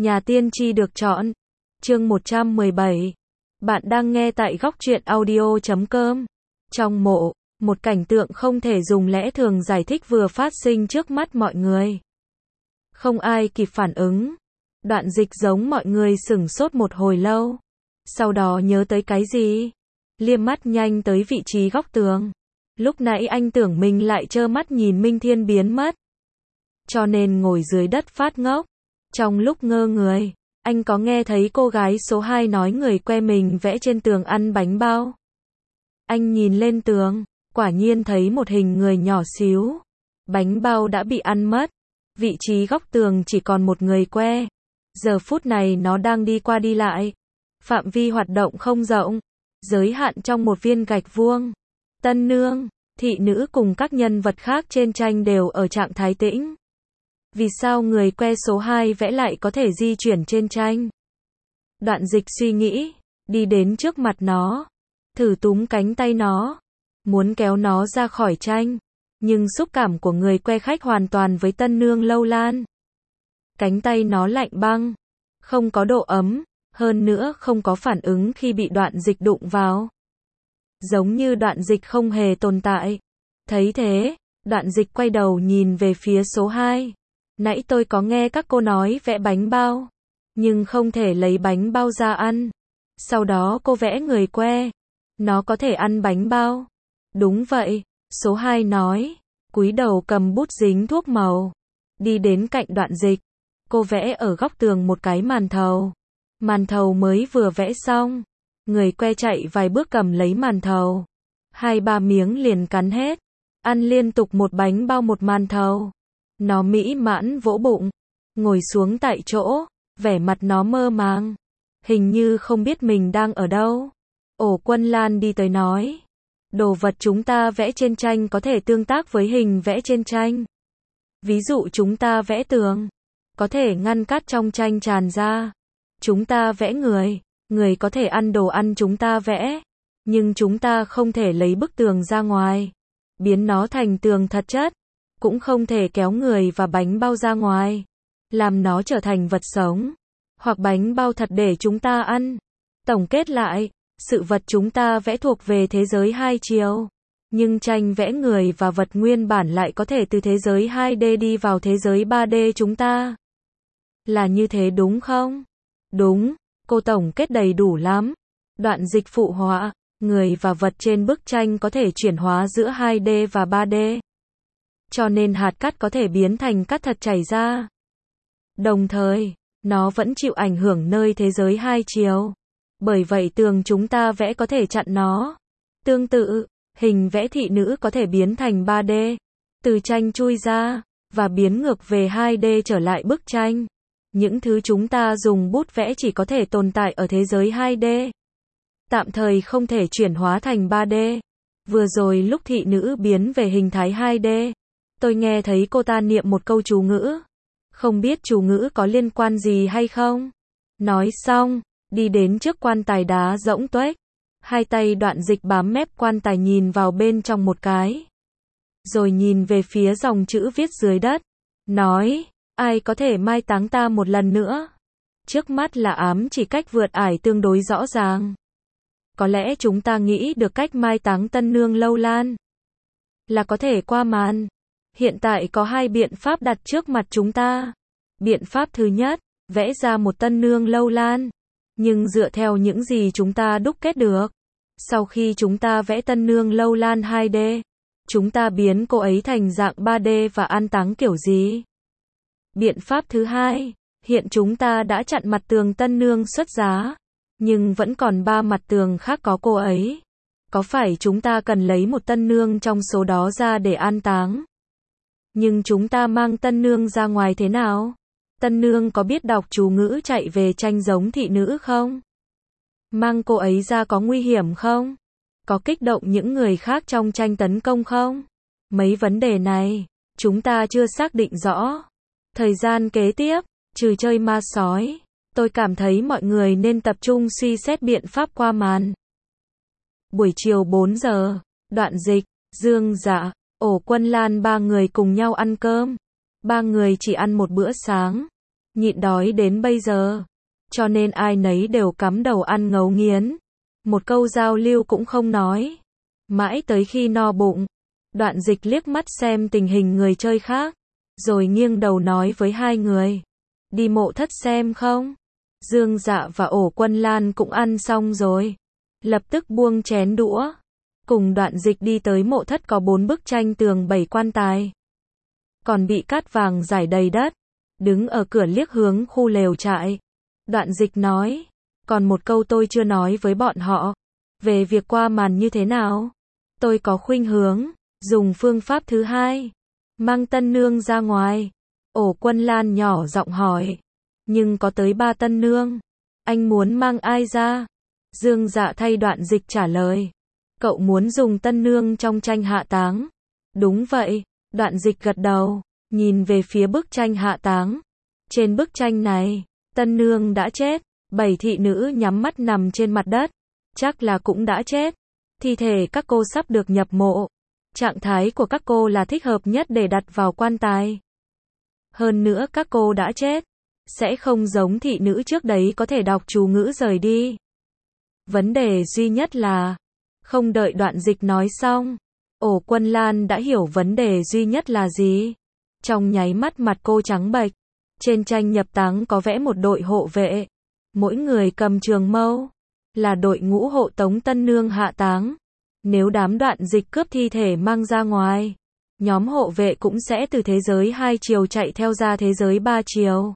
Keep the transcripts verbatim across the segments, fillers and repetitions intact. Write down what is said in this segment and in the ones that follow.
Nhà tiên tri được chọn. Chương một trăm mười bảy. Bạn đang nghe tại góc truyện audio chấm com. Trong mộ, một cảnh tượng không thể dùng lẽ thường giải thích vừa phát sinh trước mắt mọi người. Không ai kịp phản ứng. Đoạn Dịch giống mọi người sửng sốt một hồi lâu. Sau đó nhớ tới cái gì? Liếc mắt nhanh tới vị trí góc tường. Lúc nãy anh tưởng mình lại trơ mắt nhìn Minh Thiên biến mất. Cho nên ngồi dưới đất phát ngốc. Trong lúc ngơ người, anh có nghe thấy cô gái số hai nói người que mình vẽ trên tường ăn bánh bao. Anh nhìn lên tường, quả nhiên thấy một hình người nhỏ xíu. Bánh bao đã bị ăn mất. Vị trí góc tường chỉ còn một người que. Giờ phút này nó đang đi qua đi lại. Phạm vi hoạt động không rộng, giới hạn trong một viên gạch vuông. Tân nương, thị nữ cùng các nhân vật khác trên tranh đều ở trạng thái tĩnh. Vì sao người que số hai vẽ lại có thể di chuyển trên tranh? Đoạn Dịch suy nghĩ, đi đến trước mặt nó, thử túm cánh tay nó, muốn kéo nó ra khỏi tranh, nhưng xúc cảm của người que khách hoàn toàn với tân nương Lâu Lan. Cánh tay nó lạnh băng, không có độ ấm, hơn nữa không có phản ứng khi bị Đoạn Dịch đụng vào. Giống như Đoạn Dịch không hề tồn tại. Thấy thế, Đoạn Dịch quay đầu nhìn về phía số hai. Nãy tôi có nghe các cô nói vẽ bánh bao, nhưng không thể lấy bánh bao ra ăn. Sau đó cô vẽ người que, nó có thể ăn bánh bao. Đúng vậy, số hai nói, cúi đầu cầm bút dính thuốc màu, đi đến cạnh Đoạn Dịch. Cô vẽ ở góc tường một cái màn thầu. Màn thầu mới vừa vẽ xong, người que chạy vài bước cầm lấy màn thầu. Hai ba miếng liền cắn hết, ăn liên tục một bánh bao một màn thầu. Nó mỹ mãn vỗ bụng, ngồi xuống tại chỗ, vẻ mặt nó mơ màng, hình như không biết mình đang ở đâu. Ổ Quân Lan đi tới nói, đồ vật chúng ta vẽ trên tranh có thể tương tác với hình vẽ trên tranh. Ví dụ chúng ta vẽ tường, có thể ngăn cát trong tranh tràn ra. Chúng ta vẽ người, người có thể ăn đồ ăn chúng ta vẽ, nhưng chúng ta không thể lấy bức tường ra ngoài, biến nó thành tường thật chất. Cũng không thể kéo người và bánh bao ra ngoài, làm nó trở thành vật sống, hoặc bánh bao thật để chúng ta ăn. Tổng kết lại, sự vật chúng ta vẽ thuộc về thế giới hai chiều, nhưng tranh vẽ người và vật nguyên bản lại có thể từ thế giới hai D đi vào thế giới ba D chúng ta. Là như thế đúng không? Đúng, cô tổng kết đầy đủ lắm. Đoạn Dịch phụ họa, người và vật trên bức tranh có thể chuyển hóa giữa hai D và ba D. Cho nên hạt cát có thể biến thành cát thật chảy ra. Đồng thời, nó vẫn chịu ảnh hưởng nơi thế giới hai chiều. Bởi vậy tường chúng ta vẽ có thể chặn nó. Tương tự, hình vẽ thị nữ có thể biến thành ba D, từ tranh chui ra, và biến ngược về hai D trở lại bức tranh. Những thứ chúng ta dùng bút vẽ chỉ có thể tồn tại ở thế giới hai D. Tạm thời không thể chuyển hóa thành ba D. Vừa rồi lúc thị nữ biến về hình thái hai D, tôi nghe thấy cô ta niệm một câu chú ngữ. Không biết chú ngữ có liên quan gì hay không? Nói xong, đi đến trước quan tài đá rỗng tuếch. Hai tay Đoạn Dịch bám mép quan tài nhìn vào bên trong một cái. Rồi nhìn về phía dòng chữ viết dưới đất. Nói, ai có thể mai táng ta một lần nữa? Trước mắt là ám chỉ cách vượt ải tương đối rõ ràng. Có lẽ chúng ta nghĩ được cách mai táng tân nương Lâu Lan. Là có thể qua màn. Hiện tại có hai biện pháp đặt trước mặt chúng ta. Biện pháp thứ nhất, vẽ ra một tân nương Lâu Lan. Nhưng dựa theo những gì chúng ta đúc kết được. Sau khi chúng ta vẽ tân nương Lâu Lan hai D, chúng ta biến cô ấy thành dạng ba D và an táng kiểu gì? Biện pháp thứ hai, hiện chúng ta đã chặn mặt tường tân nương xuất giá. Nhưng vẫn còn ba mặt tường khác có cô ấy. Có phải chúng ta cần lấy một tân nương trong số đó ra để an táng? Nhưng chúng ta mang tân nương ra ngoài thế nào? Tân nương có biết đọc chú ngữ chạy về tranh giống thị nữ không? Mang cô ấy ra có nguy hiểm không? Có kích động những người khác trong tranh tấn công không? Mấy vấn đề này, chúng ta chưa xác định rõ. Thời gian kế tiếp, trừ chơi ma sói, tôi cảm thấy mọi người nên tập trung suy xét biện pháp qua màn. Buổi chiều bốn giờ, Đoạn Dịch, Dương Dạ, Ổ Quân Lan ba người cùng nhau ăn cơm. Ba người chỉ ăn một bữa sáng. nhịn đói đến bây giờ. Cho nên ai nấy đều cắm đầu ăn ngấu nghiến. Một câu giao lưu cũng không nói. Mãi tới khi no bụng, Đoạn Dịch liếc mắt xem tình hình người chơi khác, rồi nghiêng đầu nói với hai người. Đi mộ thất xem không? Dương Dạ và Ổ Quân Lan cũng ăn xong rồi. Lập tức buông chén đũa. Cùng Đoạn Dịch đi tới mộ thất có bốn bức tranh tường bảy quan tài. Còn bị cát vàng rải đầy đất. Đứng ở cửa liếc hướng khu lều trại. Đoạn Dịch nói. Còn một câu tôi chưa nói với bọn họ. Về việc qua màn như thế nào? Tôi có khuynh hướng. Dùng phương pháp thứ hai. Mang tân nương ra ngoài. Ổ Quân Lan nhỏ giọng hỏi. Nhưng có tới ba tân nương. Anh muốn mang ai ra? Dương Dạ thay Đoạn Dịch trả lời. Cậu muốn dùng tân nương trong tranh hạ táng. Đúng vậy. Đoạn Dịch gật đầu. Nhìn về phía bức tranh hạ táng. Trên bức tranh này, tân nương đã chết. Bảy thị nữ nhắm mắt nằm trên mặt đất. Chắc là cũng đã chết. Thi thể các cô sắp được nhập mộ. Trạng thái của các cô là thích hợp nhất để đặt vào quan tài. Hơn nữa các cô đã chết. Sẽ không giống thị nữ trước đấy có thể đọc chú ngữ rời đi. Vấn đề duy nhất là, không đợi Đoạn Dịch nói xong, Ổ Quân Lan đã hiểu vấn đề duy nhất là gì. Trong nháy mắt mặt cô trắng bệch. Trên tranh nhập táng có vẽ một đội hộ vệ. Mỗi người cầm trường mâu. Là đội ngũ hộ tống tân nương hạ táng. Nếu đám Đoạn Dịch cướp thi thể mang ra ngoài, nhóm hộ vệ cũng sẽ từ thế giới hai chiều chạy theo ra thế giới ba chiều.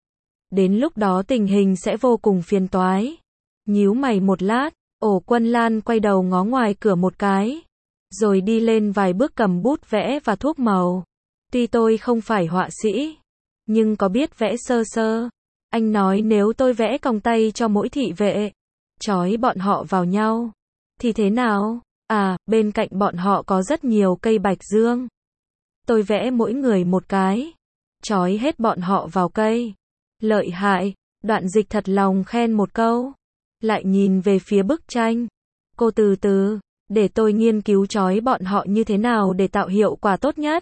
Đến lúc đó tình hình sẽ vô cùng phiền toái. Nhíu mày một lát, Ổ Quân Lan quay đầu ngó ngoài cửa một cái. Rồi đi lên vài bước cầm bút vẽ và thuốc màu. Tuy tôi không phải họa sĩ, nhưng có biết vẽ sơ sơ. Anh nói nếu tôi vẽ còng tay cho mỗi thị vệ, trói bọn họ vào nhau, thì thế nào? À, bên cạnh bọn họ có rất nhiều cây bạch dương. Tôi vẽ mỗi người một cái, trói hết bọn họ vào cây. Lợi hại, Đoạn Dịch thật lòng khen một câu. Lại nhìn về phía bức tranh. Cô từ từ, để tôi nghiên cứu trói bọn họ như thế nào để tạo hiệu quả tốt nhất.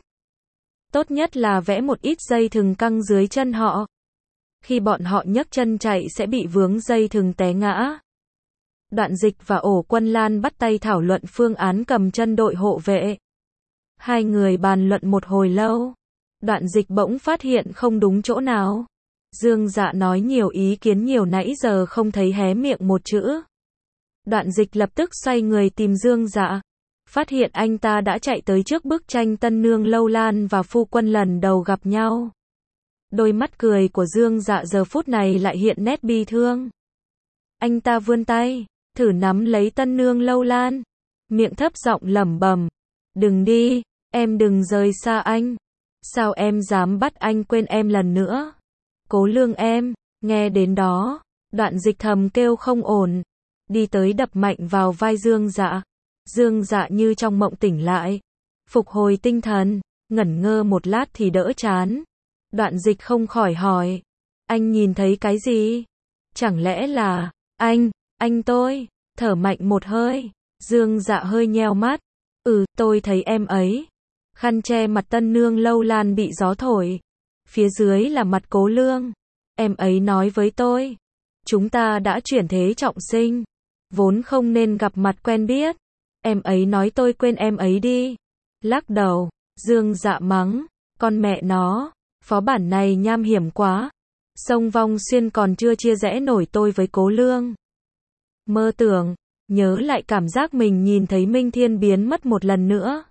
Tốt nhất là vẽ một ít dây thừng căng dưới chân họ. Khi bọn họ nhấc chân chạy sẽ bị vướng dây thừng té ngã. Đoạn Dịch và Ổ Quân Lan bắt tay thảo luận phương án cầm chân đội hộ vệ. Hai người bàn luận một hồi lâu. Đoạn Dịch bỗng phát hiện không đúng chỗ nào. Dương Dạ nói nhiều ý kiến nhiều nãy giờ không thấy hé miệng một chữ. Đoạn Dịch lập tức xoay người tìm Dương Dạ. Phát hiện anh ta đã chạy tới trước bức tranh tân nương Lâu Lan và phu quân lần đầu gặp nhau. Đôi mắt cười của Dương Dạ giờ phút này lại hiện nét bi thương. Anh ta vươn tay, thử nắm lấy tân nương Lâu Lan. Miệng thấp giọng lẩm bẩm. Đừng đi, em đừng rời xa anh. Sao em dám bắt anh quên em lần nữa? Cố Lương em, nghe đến đó, Đoạn Dịch thầm kêu không ổn. Đi tới đập mạnh vào vai Dương Dạ. Dương Dạ như trong mộng tỉnh lại. Phục hồi tinh thần, ngẩn ngơ một lát thì đỡ chán. Đoạn Dịch không khỏi hỏi. Anh nhìn thấy cái gì? Chẳng lẽ là, anh, anh tôi, thở mạnh một hơi. Dương Dạ hơi nheo mắt. Ừ, tôi thấy em ấy. Khăn che mặt tân nương Lâu Lan bị gió thổi. Phía dưới là mặt Cố Lương. Em ấy nói với tôi. Chúng ta đã chuyển thế trọng sinh. Vốn không nên gặp mặt quen biết. Em ấy nói tôi quên em ấy đi. Lắc đầu, Dương Dạ mắng. Con mẹ nó, phó bản này nham hiểm quá. Sông Vong Xuyên còn chưa chia rẽ nổi tôi với Cố Lương. Mơ tưởng, nhớ lại cảm giác mình nhìn thấy Minh Thiên biến mất một lần nữa.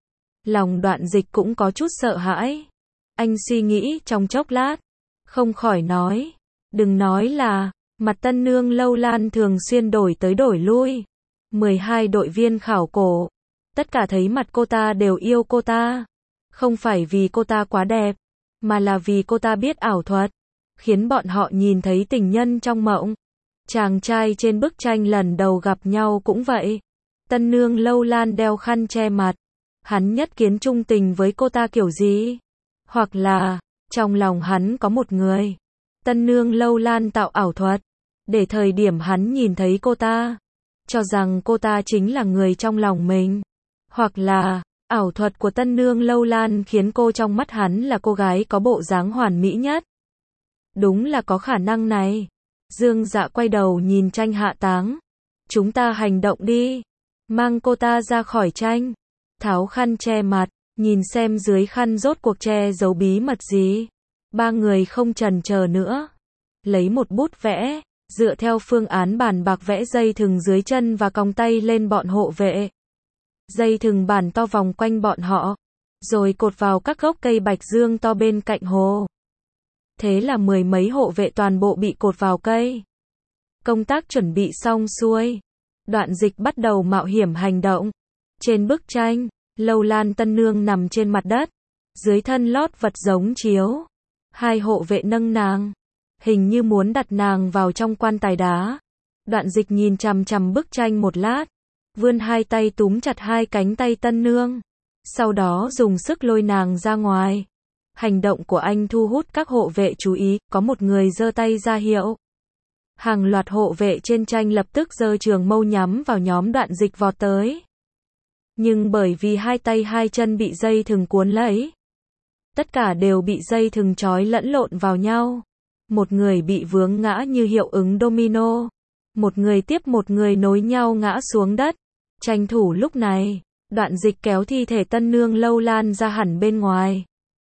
Lòng Đoạn Dịch cũng có chút sợ hãi. Anh suy nghĩ trong chốc lát, không khỏi nói. Đừng nói là, mặt tân nương Lâu Lan thường xuyên đổi tới đổi lui. mười hai đội viên khảo cổ. Tất cả thấy mặt cô ta đều yêu cô ta. Không phải vì cô ta quá đẹp, mà là vì cô ta biết ảo thuật. Khiến bọn họ nhìn thấy tình nhân trong mộng. Chàng trai trên bức tranh lần đầu gặp nhau cũng vậy. Tân nương Lâu Lan đeo khăn che mặt. Hắn nhất kiến trung tình với cô ta kiểu gì? Hoặc là, trong lòng hắn có một người. Tân nương Lâu Lan tạo ảo thuật. Để thời điểm hắn nhìn thấy cô ta, cho rằng cô ta chính là người trong lòng mình. Hoặc là, ảo thuật của tân nương Lâu Lan khiến cô trong mắt hắn là cô gái có bộ dáng hoàn mỹ nhất. Đúng là có khả năng này. Dương Dạ quay đầu nhìn Tranh Hạ Táng. Chúng ta hành động đi. Mang cô ta ra khỏi tranh. Tháo khăn che mặt, nhìn xem dưới khăn rốt cuộc che giấu bí mật gì. Ba người không chần chờ nữa. Lấy một bút vẽ, dựa theo phương án bàn bạc vẽ dây thừng dưới chân và còng tay lên bọn hộ vệ. Dây thừng bản to vòng quanh bọn họ, rồi cột vào các gốc cây bạch dương to bên cạnh hồ. Thế là mười mấy hộ vệ toàn bộ bị cột vào cây. Công tác chuẩn bị xong xuôi. Đoạn Dịch bắt đầu mạo hiểm hành động. Trên bức tranh, Lâu Lan Tân Nương nằm trên mặt đất, dưới thân lót vật giống chiếu. Hai hộ vệ nâng nàng, hình như muốn đặt nàng vào trong quan tài đá. Đoạn Dịch nhìn chằm chằm bức tranh một lát, vươn hai tay túm chặt hai cánh tay Tân Nương, sau đó dùng sức lôi nàng ra ngoài. Hành động của anh thu hút các hộ vệ chú ý, có một người giơ tay ra hiệu. Hàng loạt hộ vệ trên tranh lập tức giơ trường mâu nhắm vào nhóm Đoạn Dịch vọt tới. Nhưng bởi vì hai tay hai chân bị dây thừng cuốn lấy, tất cả đều bị dây thừng trói lẫn lộn vào nhau. Một người bị vướng ngã như hiệu ứng domino. Một người tiếp một người nối nhau ngã xuống đất. Tranh thủ lúc này, Đoạn Dịch kéo thi thể Tân Nương Lâu Lan ra hẳn bên ngoài.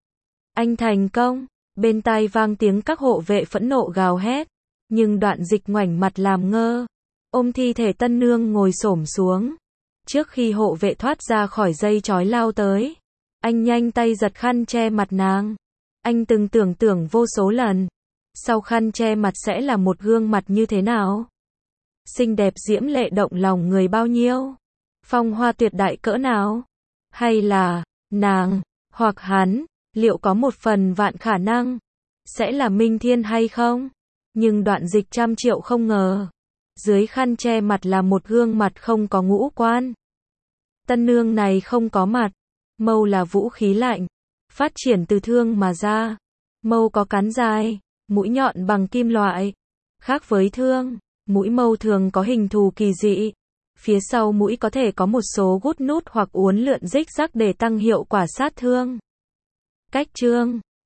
Anh thành công. Bên tai vang tiếng các hộ vệ phẫn nộ gào hét. Nhưng Đoạn Dịch ngoảnh mặt làm ngơ, ôm thi thể Tân Nương ngồi xổm xuống. Trước khi hộ vệ thoát ra khỏi dây trói lao tới, anh nhanh tay giật khăn che mặt nàng. Anh từng tưởng tượng vô số lần, sau khăn che mặt sẽ là một gương mặt như thế nào? Xinh đẹp diễm lệ động lòng người bao nhiêu? Phong hoa tuyệt đại cỡ nào? Hay là, nàng, hoặc hắn, liệu có một phần vạn khả năng, sẽ là Minh Thiên hay không? Nhưng Đoạn Dịch trăm triệu không ngờ, dưới khăn che mặt là một gương mặt không có ngũ quan. Tân Nương này không có mặt. Mâu là vũ khí lạnh, phát triển từ thương mà ra. Mâu có cán dài, mũi nhọn bằng kim loại. Khác với thương, mũi mâu thường có hình thù kỳ dị. Phía sau mũi có thể có một số gút nút hoặc uốn lượn rích rắc để tăng hiệu quả sát thương. Cách chương